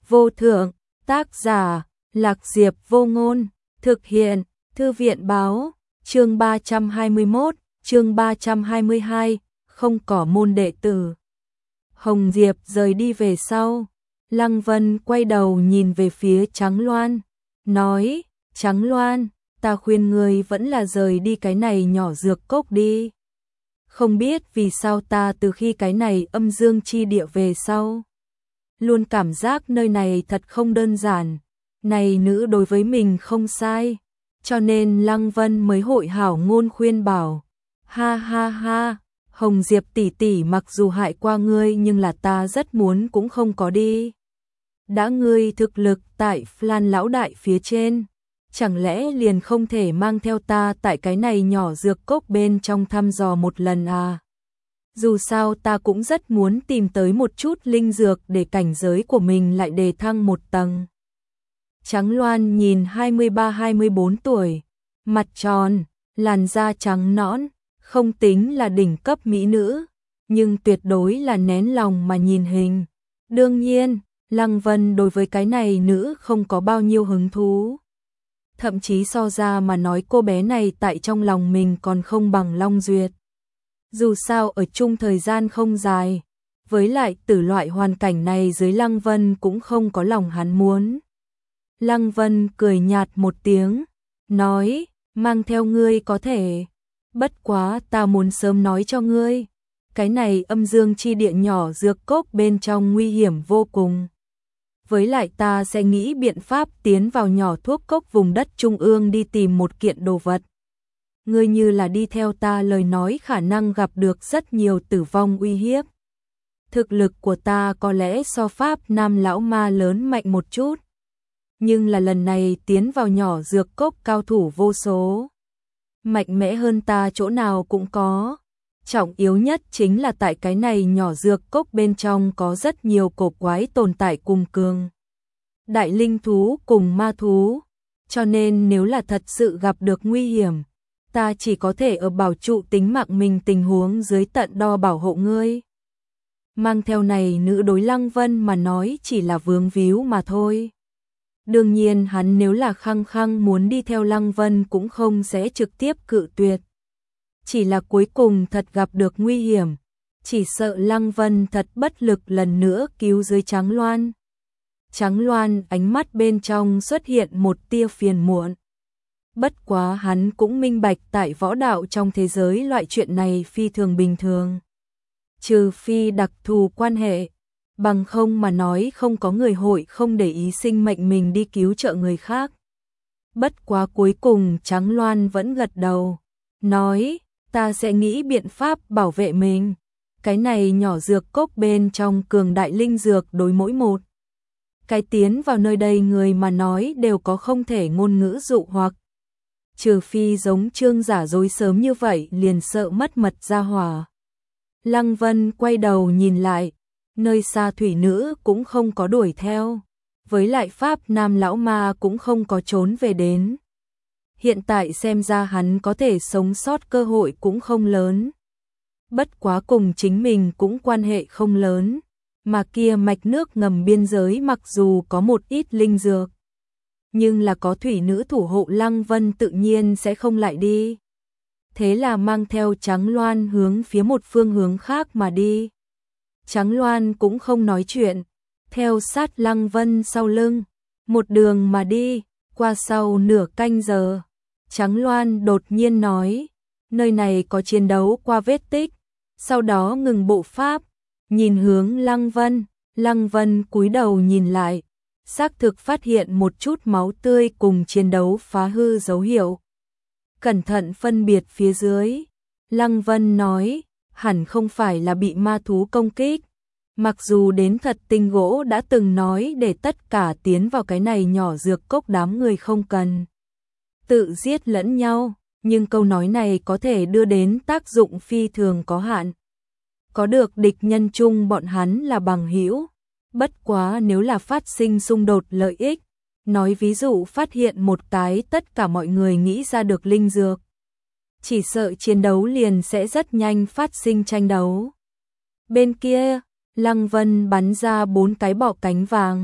vô thượng, tác giả, Lạc Diệp Vô Ngôn, thực hiện, Thư viện báo, chương 321, chương 322, không có môn đệ tử. Hồng Diệp rời đi về sau, Lăng Vân quay đầu nhìn về phía Trắng Loan, nói, Trắng Loan, ta khuyên ngươi vẫn là rời đi cái này nhỏ dược cốc đi. Không biết vì sao ta từ khi cái này âm dương chi địa về sau, luôn cảm giác nơi này thật không đơn giản, này nữ đối với mình không sai, cho nên Lăng Vân mới hội hảo ngôn khuyên bảo. Ha ha ha, Hồng Diệp tỷ tỷ mặc dù hại qua ngươi nhưng là ta rất muốn cũng không có đi. Đã ngươi thực lực tại Flan lão đại phía trên, chẳng lẽ liền không thể mang theo ta tại cái này nhỏ dược cốc bên trong thăm dò một lần à? Dù sao ta cũng rất muốn tìm tới một chút linh dược để cảnh giới của mình lại đề thăng một tầng. Trắng Loan nhìn 23-24 tuổi, mặt tròn, làn da trắng nõn, không tính là đỉnh cấp mỹ nữ, nhưng tuyệt đối là nén lòng mà nhìn hình. Đương nhiên, Lăng Vân đối với cái này nữ không có bao nhiêu hứng thú. Thậm chí so ra mà nói cô bé này tại trong lòng mình còn không bằng Long Duyệt. Dù sao ở chung thời gian không dài, với lại tử loại hoàn cảnh này dưới Lăng Vân cũng không có lòng hắn muốn. Lăng Vân cười nhạt một tiếng, nói, mang theo ngươi có thể, bất quá ta muốn sớm nói cho ngươi, cái này âm dương chi địa nhỏ dược cốc bên trong nguy hiểm vô cùng. Với lại ta sẽ nghĩ biện pháp tiến vào nhỏ thuốc cốc vùng đất trung ương đi tìm một kiện đồ vật. Ngươi như là đi theo ta lời nói khả năng gặp được rất nhiều tử vong uy hiếp. Thực lực của ta có lẽ so Pháp Nam lão ma lớn mạnh một chút. Nhưng là lần này tiến vào nhỏ dược cốc cao thủ vô số. Mạnh mẽ hơn ta chỗ nào cũng có. Trọng yếu nhất chính là tại cái này nhỏ dược cốc bên trong có rất nhiều cổ quái tồn tại cùng cường. Đại linh thú cùng ma thú. Cho nên nếu là thật sự gặp được nguy hiểm, ta chỉ có thể ở bảo trụ tính mạng mình tình huống dưới tận đo bảo hộ ngươi. Mang theo này nữ đối Lăng Vân mà nói chỉ là vướng víu mà thôi. Đương nhiên hắn nếu là khăng khăng muốn đi theo Lăng Vân cũng không sẽ trực tiếp cự tuyệt. Chỉ là cuối cùng thật gặp được nguy hiểm, chỉ sợ Lăng Vân thật bất lực lần nữa cứu dưới Trắng Loan. Trắng Loan ánh mắt bên trong xuất hiện một tia phiền muộn. Bất quá hắn cũng minh bạch tại võ đạo trong thế giới loại chuyện này phi thường bình thường. Trừ phi đặc thù quan hệ, bằng không mà nói không có người hội không để ý sinh mệnh mình đi cứu trợ người khác. Bất quá cuối cùng Trắng Loan vẫn gật đầu, nói, ta sẽ nghĩ biện pháp bảo vệ mình. Cái này nhỏ dược cốc bên trong cường đại linh dược đối mỗi một. Cái tiến vào nơi đây người mà nói đều có không thể ngôn ngữ dụ hoặc. Trừ phi giống Trương giả dối sớm như vậy liền sợ mất mật ra hỏa. Lăng Vân quay đầu nhìn lại, nơi xa thủy nữ cũng không có đuổi theo, với lại Pháp Nam lão ma cũng không có trốn về đến. Hiện tại xem ra hắn có thể sống sót cơ hội cũng không lớn. Bất quá cùng chính mình cũng quan hệ không lớn, mà kia mạch nước ngầm biên giới mặc dù có một ít linh dược, nhưng là có thủy nữ thủ hộ Lăng Vân tự nhiên sẽ không lại đi. Thế là mang theo Trắng Loan hướng phía một phương hướng khác mà đi. Trắng Loan cũng không nói chuyện, theo sát Lăng Vân sau lưng, một đường mà đi, qua sau nửa canh giờ. Trắng Loan đột nhiên nói, nơi này có chiến đấu qua vết tích, sau đó ngừng bộ pháp, nhìn hướng Lăng Vân cúi đầu nhìn lại, xác thực phát hiện một chút máu tươi cùng chiến đấu phá hư dấu hiệu. Cẩn thận phân biệt phía dưới, Lăng Vân nói, hẳn không phải là bị ma thú công kích. Mặc dù đến thật tinh gỗ đã từng nói để tất cả tiến vào cái này nhỏ dược cốc đám người không cần tự giết lẫn nhau, nhưng câu nói này có thể đưa đến tác dụng phi thường có hạn. Có được địch nhân chung bọn hắn là bằng hữu, bất quá nếu là phát sinh xung đột lợi ích, nói ví dụ phát hiện một cái tất cả mọi người nghĩ ra được linh dược, chỉ sợ chiến đấu liền sẽ rất nhanh phát sinh tranh đấu. Bên kia, Lăng Vân bắn ra 4 cái bọ cánh vàng,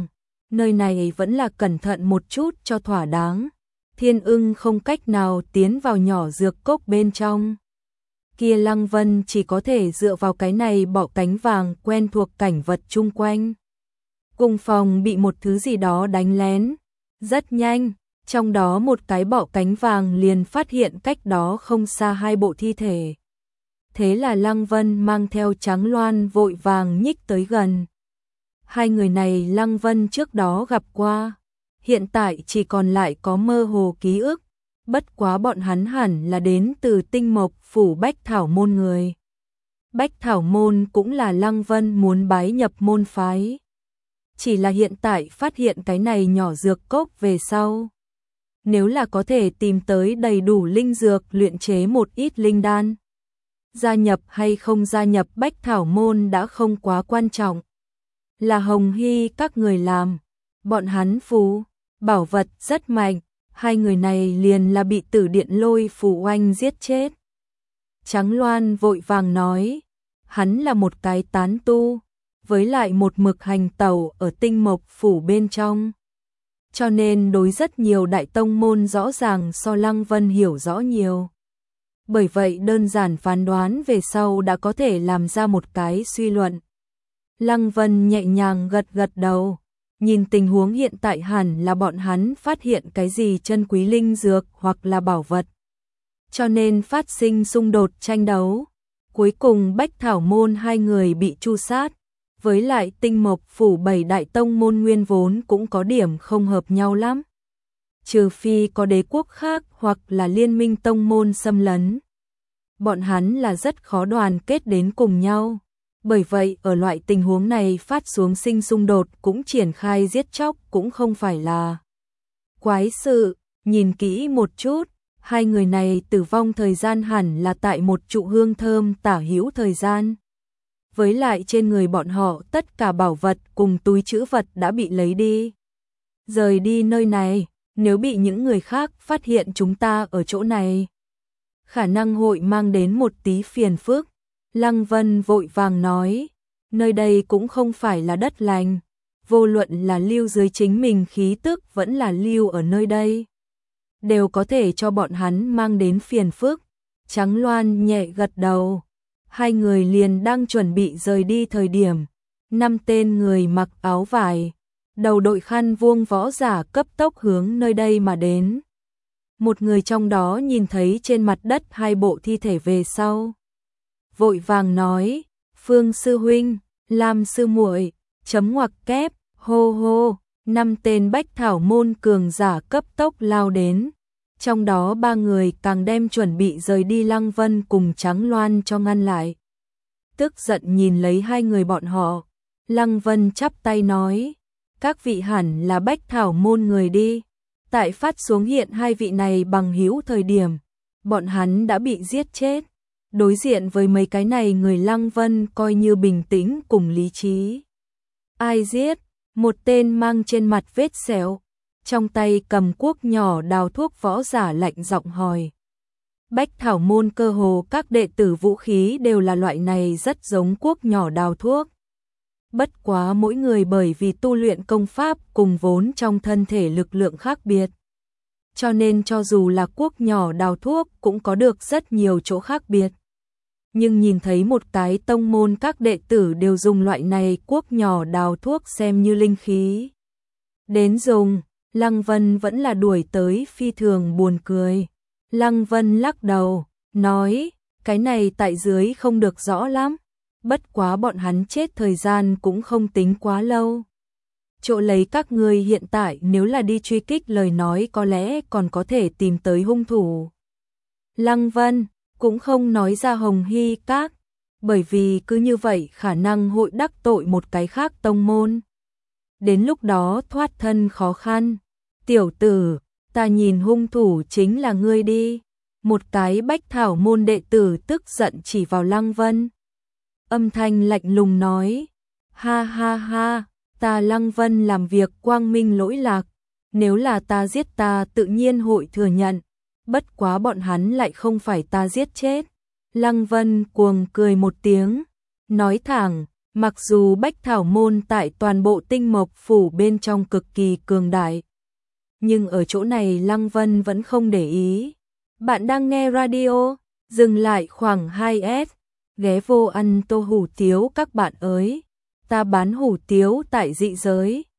nơi này vẫn là cẩn thận một chút cho thỏa đáng. Thiên Ưng không cách nào tiến vào nhỏ dược cốc bên trong. Kia Lăng Vân chỉ có thể dựa vào cái này bọ cánh vàng quen thuộc cảnh vật chung quanh. Cùng phòng bị một thứ gì đó đánh lén. Rất nhanh, trong đó một cái bọ cánh vàng liền phát hiện cách đó không xa hai bộ thi thể. Thế là Lăng Vân mang theo Tráng Loan vội vàng nhích tới gần. Hai người này Lăng Vân trước đó gặp qua, hiện tại chỉ còn lại có mơ hồ ký ức, bất quá bọn hắn hẳn là đến từ Tinh Mộc phủ Bách Thảo môn người. Bách Thảo môn cũng là Lăng Vân muốn bái nhập môn phái. Chỉ là hiện tại phát hiện cái này nhỏ dược cốc về sau. Nếu là có thể tìm tới đầy đủ linh dược luyện chế một ít linh đan. Gia nhập hay không gia nhập Bách Thảo môn đã không quá quan trọng. Là Hồng Hy các người làm. Bọn hắn phù, bảo vật rất mạnh. Hai người này liền là bị Tử Điện Lôi phù oanh giết chết. Tráng Loan vội vàng nói. Hắn là một cái tán tu. Với lại một mực hành tẩu ở Tinh Mộc phủ bên trong. Cho nên đối rất nhiều đại tông môn rõ ràng so Lăng Vân hiểu rõ nhiều. Bởi vậy đơn giản phán đoán về sau đã có thể làm ra một cái suy luận. Lăng Vân nhẹ nhàng gật gật đầu, nhìn tình huống hiện tại hẳn là bọn hắn phát hiện cái gì chân quý linh dược hoặc là bảo vật. Cho nên phát sinh xung đột tranh đấu. Cuối cùng Bách Thảo môn hai người bị tru sát. Với lại Tinh Mộc phủ 7 đại tông môn nguyên vốn cũng có điểm không hợp nhau lắm. Trừ phi có đế quốc khác hoặc là liên minh tông môn xâm lấn. Bọn hắn là rất khó đoàn kết đến cùng nhau. Bởi vậy ở loại tình huống này phát xuống sinh xung đột cũng triển khai giết chóc cũng không phải là quái sự. Nhìn kỹ một chút, hai người này tử vong thời gian hẳn là tại một trụ hương thơm tả hữu thời gian. Với lại trên người bọn họ tất cả bảo vật cùng túi trữ vật đã bị lấy đi. Rời đi nơi này, nếu bị những người khác phát hiện chúng ta ở chỗ này, khả năng hội mang đến một tí phiền phức. Lăng Vân vội vàng nói, nơi đây cũng không phải là đất lành, vô luận là lưu dưới chính mình khí tức vẫn là lưu ở nơi đây. Đều có thể cho bọn hắn mang đến phiền phức. Tráng Loan nhẹ gật đầu. Hai người liền đang chuẩn bị rời đi thời điểm. 5 tên người mặc áo vải, đầu đội khăn vuông võ giả cấp tốc hướng nơi đây mà đến. Một người trong đó nhìn thấy trên mặt đất hai bộ thi thể về sau. Vội vàng nói, Phương sư huynh, Lam sư muội, chấm ngoặc kép, hô hô, 5 tên Bách Thảo môn cường giả cấp tốc lao đến. Trong đó 3 người càng đem chuẩn bị rời đi Lăng Vân cùng Tráng Loan cho ngăn lại. Tức giận nhìn lấy hai người bọn họ, Lăng Vân chắp tay nói, các vị hẳn là Bách Thảo môn người đi. Tại phát xuống hiện hai vị này bằng hữu thời điểm, bọn hắn đã bị giết chết. Đối diện với mấy cái này người Lăng Vân coi như bình tĩnh cùng lý trí. Ai giết? Một tên mang trên mặt vết sẹo, trong tay cầm cuốc nhỏ đào thuốc võ giả lạnh giọng hỏi. Bách Thảo môn cơ hồ các đệ tử vũ khí đều là loại này rất giống cuốc nhỏ đào thuốc. Bất quá mỗi người bởi vì tu luyện công pháp cùng vốn trong thân thể lực lượng khác biệt. Cho nên cho dù là cuốc nhỏ đào thuốc cũng có được rất nhiều chỗ khác biệt. Nhưng nhìn thấy một cái tông môn các đệ tử đều dùng loại này cuốc nhỏ đào thuốc xem như linh khí. Đến dùng, Lăng Vân vẫn là đuổi tới phi thường buồn cười. Lăng Vân lắc đầu, nói, cái này tại dưới không được rõ lắm. Bất quá bọn hắn chết thời gian cũng không tính quá lâu. Chỗ lấy các ngươi hiện tại nếu là đi truy kích lời nói có lẽ còn có thể tìm tới hung thủ. Lăng Vân cũng không nói ra Hồng Hy các, bởi vì cứ như vậy khả năng hội đắc tội một cái khác tông môn. Đến lúc đó thoát thân khó khăn. Tiểu tử, ta nhìn hung thủ chính là ngươi đi. Một cái Bách Thảo môn đệ tử tức giận chỉ vào Lăng Vân. Âm thanh lạnh lùng nói, ha ha ha, ta Lăng Vân làm việc quang minh lỗi lạc. Nếu là ta giết ta tự nhiên hội thừa nhận. Bất quá bọn hắn lại không phải ta giết chết. Lăng Vân cuồng cười một tiếng, nói thẳng, Mặc dù Bách Thảo Môn tại toàn bộ Tinh Mộc Phủ bên trong cực kỳ cường đại, nhưng ở chỗ này Lăng Vân vẫn không để ý. Bạn đang nghe radio, dừng lại khoảng 2S, ghé vô ăn tô hủ tiếu các bạn ơi. Ta bán hủ tiếu tại dị giới.